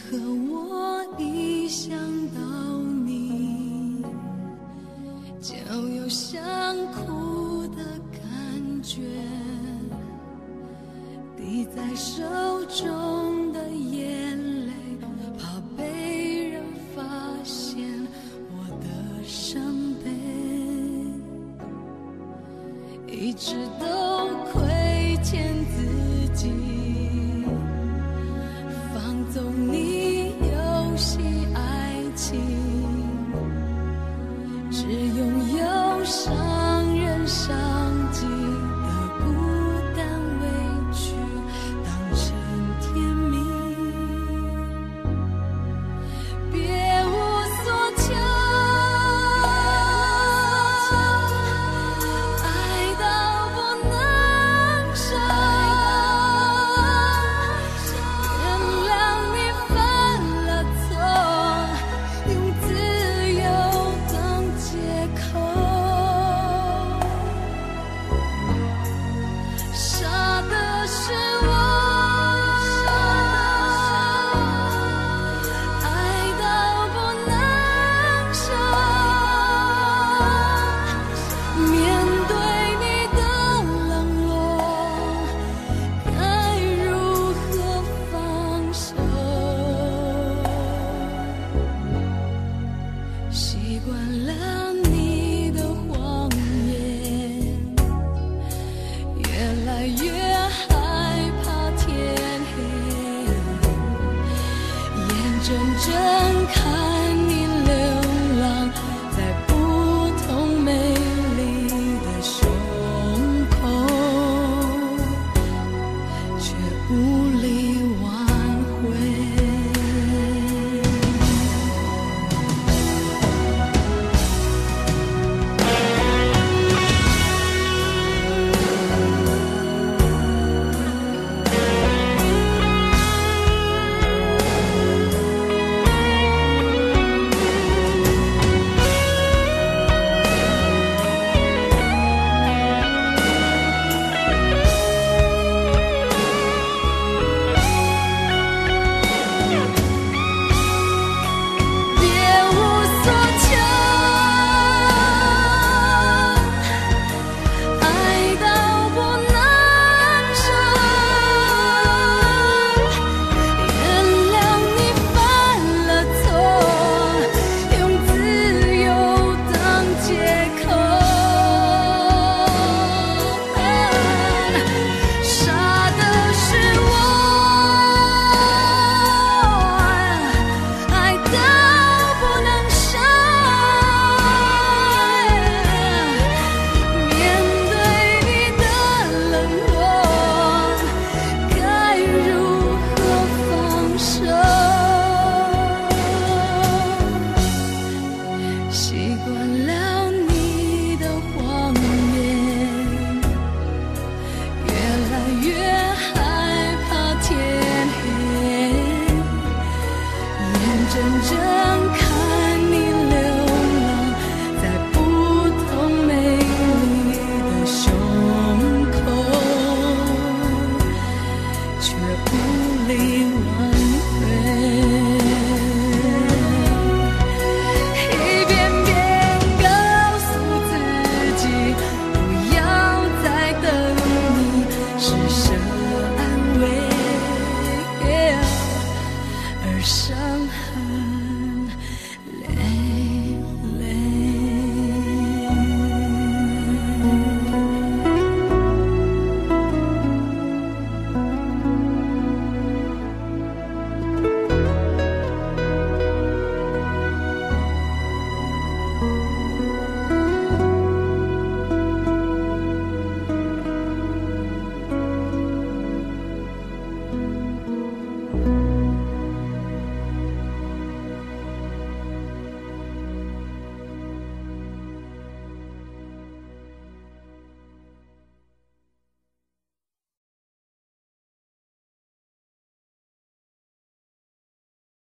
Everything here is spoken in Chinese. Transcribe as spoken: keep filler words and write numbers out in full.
和我一想到你，就有想哭的感觉，滴在手中的眼泪，怕被人发现我的伤悲，一直都亏欠自己，放纵你游戏爱情，只拥有伤人伤己的孤单委屈当成甜蜜，别无所求，爱到不能舍，原谅你犯了错，用自由当借口，傻的是我，爱到不能舍，面对你的冷落，该如何放手？习惯了你的谎言，越来越害怕天黑，眼睁睁看你流浪在不同美丽的胸口，却无力挽回。别无所求，爱到不能舍，原谅你犯了错，用自由当借口，傻的是我，爱到不能舍，面对你的冷落，该如何放手？习惯了你的谎言，越来越害怕天黑，眼睁睁看你流浪在不同美丽的胸口，却无力挽回。一遍遍告诉自己，不要再等你施舍安慰，而伤